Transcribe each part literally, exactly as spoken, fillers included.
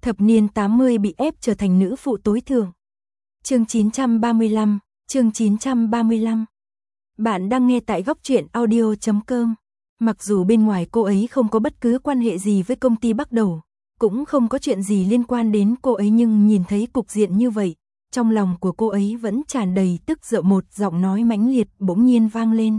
Thập niên tám mươi bị ép trở thành nữ phụ tối thượng. Chương chín trăm ba mươi lăm, chương chín trăm ba mươi lăm. Bạn đang nghe tại góc truyện audio chấm com. Mặc dù bên ngoài cô ấy không có bất cứ quan hệ gì với công ty Bắc Đầu, cũng không có chuyện gì liên quan đến cô ấy, nhưng nhìn thấy cục diện như vậy, trong lòng của cô ấy vẫn tràn đầy tức giận. Một giọng nói mãnh liệt bỗng nhiên vang lên.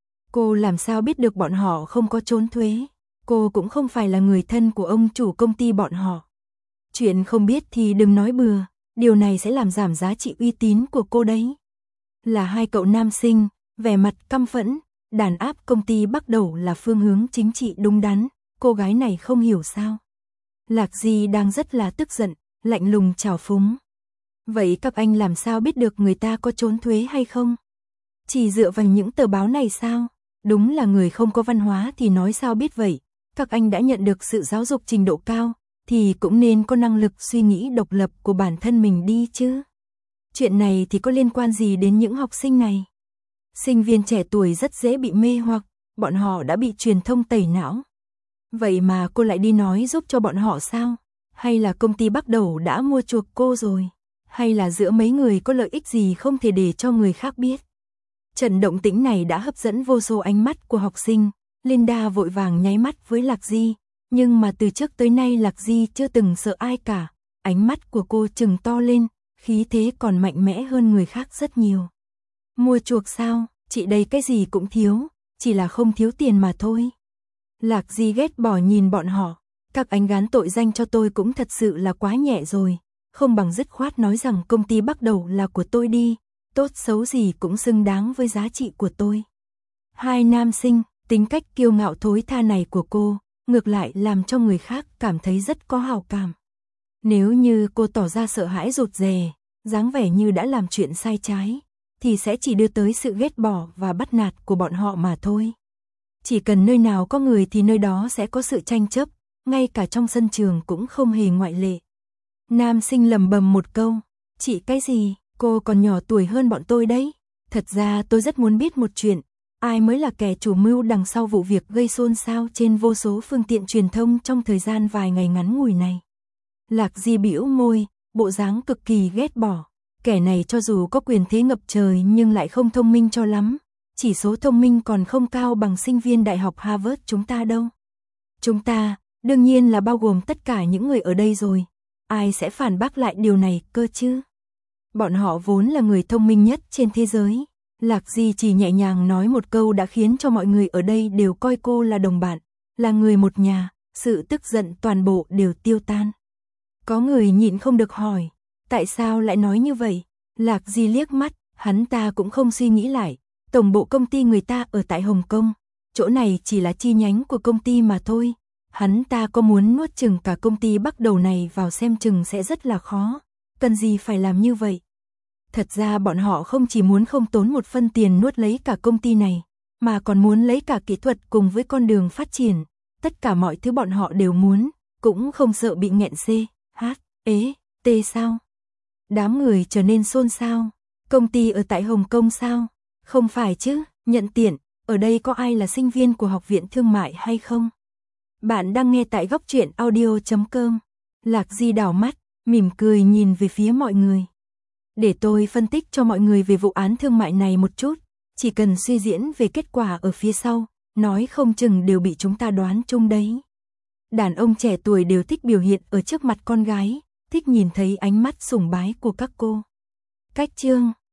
Cô làm sao biết được bọn họ không có trốn thuế? Cô cũng không phải là người thân của ông chủ công ty bọn họ. Chuyện không biết thì đừng nói bừa, điều này sẽ làm giảm giá trị uy tín của cô đấy. Là hai cậu nam sinh, vẻ mặt căm phẫn, đàn áp công ty Bắc Đầu là phương hướng chính trị đúng đắn, cô gái này không hiểu sao. Lạc Di đang rất là tức giận, lạnh lùng trào phúng. Vậy các anh làm sao biết được người ta có trốn thuế hay không? Chỉ dựa vào những tờ báo này sao? Đúng là người không có văn hóa thì nói sao biết vậy. Các anh đã nhận được sự giáo dục trình độ cao, thì cũng nên có năng lực suy nghĩ độc lập của bản thân mình đi chứ. Chuyện này thì có liên quan gì đến những học sinh này? Sinh viên trẻ tuổi rất dễ bị mê hoặc, bọn họ đã bị truyền thông tẩy não. Vậy mà cô lại đi nói giúp cho bọn họ sao? Hay là công ty Bắc Đầu đã mua chuộc cô rồi? Hay là giữa mấy người có lợi ích gì không thể để cho người khác biết? Trận động tĩnh này đã hấp dẫn vô số ánh mắt của học sinh. Linda vội vàng nháy mắt với Lạc Di, nhưng mà từ trước tới nay Lạc Di chưa từng sợ ai cả. Ánh mắt của cô trừng to lên, khí thế còn mạnh mẽ hơn người khác rất nhiều. Mua chuộc sao? Chị đây cái gì cũng thiếu, chỉ là không thiếu tiền mà thôi. Lạc Di ghét bỏ nhìn bọn họ. Các anh gán tội danh cho tôi cũng thật sự là quá nhẹ rồi. Không bằng dứt khoát nói rằng công ty Bắc Đầu là của tôi đi. Tốt xấu gì cũng xứng đáng với giá trị của tôi. Hai nam sinh, tính cách kiêu ngạo thối tha này của cô, ngược lại làm cho người khác cảm thấy rất có hào cảm. Nếu như cô tỏ ra sợ hãi rụt rè, dáng vẻ như đã làm chuyện sai trái, thì sẽ chỉ đưa tới sự ghét bỏ và bắt nạt của bọn họ mà thôi. Chỉ cần nơi nào có người thì nơi đó sẽ có sự tranh chấp, ngay cả trong sân trường cũng không hề ngoại lệ. Nam sinh lầm bầm một câu, chị cái gì, cô còn nhỏ tuổi hơn bọn tôi đấy. Thật ra tôi rất muốn biết một chuyện, ai mới là kẻ chủ mưu đằng sau vụ việc gây xôn xao trên vô số phương tiện truyền thông trong thời gian vài ngày ngắn ngủi này. Lạc Di bĩu môi, bộ dáng cực kỳ ghét bỏ. Kẻ này cho dù có quyền thế ngập trời nhưng lại không thông minh cho lắm. Chỉ số thông minh còn không cao bằng sinh viên đại học Harvard chúng ta đâu. Chúng ta, đương nhiên là bao gồm tất cả những người ở đây rồi. Ai sẽ phản bác lại điều này cơ chứ? Bọn họ vốn là người thông minh nhất trên thế giới. Lạc Di chỉ nhẹ nhàng nói một câu đã khiến cho mọi người ở đây đều coi cô là đồng bạn, là người một nhà, sự tức giận toàn bộ đều tiêu tan. Có người nhịn không được hỏi, tại sao lại nói như vậy? Lạc Di liếc mắt, hắn ta cũng không suy nghĩ lại, tổng bộ công ty người ta ở tại Hồng Kông, chỗ này chỉ là chi nhánh của công ty mà thôi. Hắn ta có muốn nuốt chừng cả công ty Bắc Đầu này vào xem chừng sẽ rất là khó, cần gì phải làm như vậy? Thật ra bọn họ không chỉ muốn không tốn một phân tiền nuốt lấy cả công ty này, mà còn muốn lấy cả kỹ thuật cùng với con đường phát triển. Tất cả mọi thứ bọn họ đều muốn, cũng không sợ bị nghẹn C, H, ế, T sao? Đám người trở nên xôn xao. Công ty ở tại Hồng Kông sao? Không phải chứ, nhận tiện, ở đây có ai là sinh viên của Học viện Thương mại hay không? Bạn đang nghe tại góc truyện audio chấm com. Lạc Di đảo mắt, mỉm cười nhìn về phía mọi người. Để tôi phân tích cho mọi người về vụ án thương mại này một chút, chỉ cần suy diễn về kết quả ở phía sau, nói không chừng đều bị chúng ta đoán chung đấy. Đàn ông trẻ tuổi đều thích biểu hiện ở trước mặt con gái, thích nhìn thấy ánh mắt sùng bái của các cô. Cách chương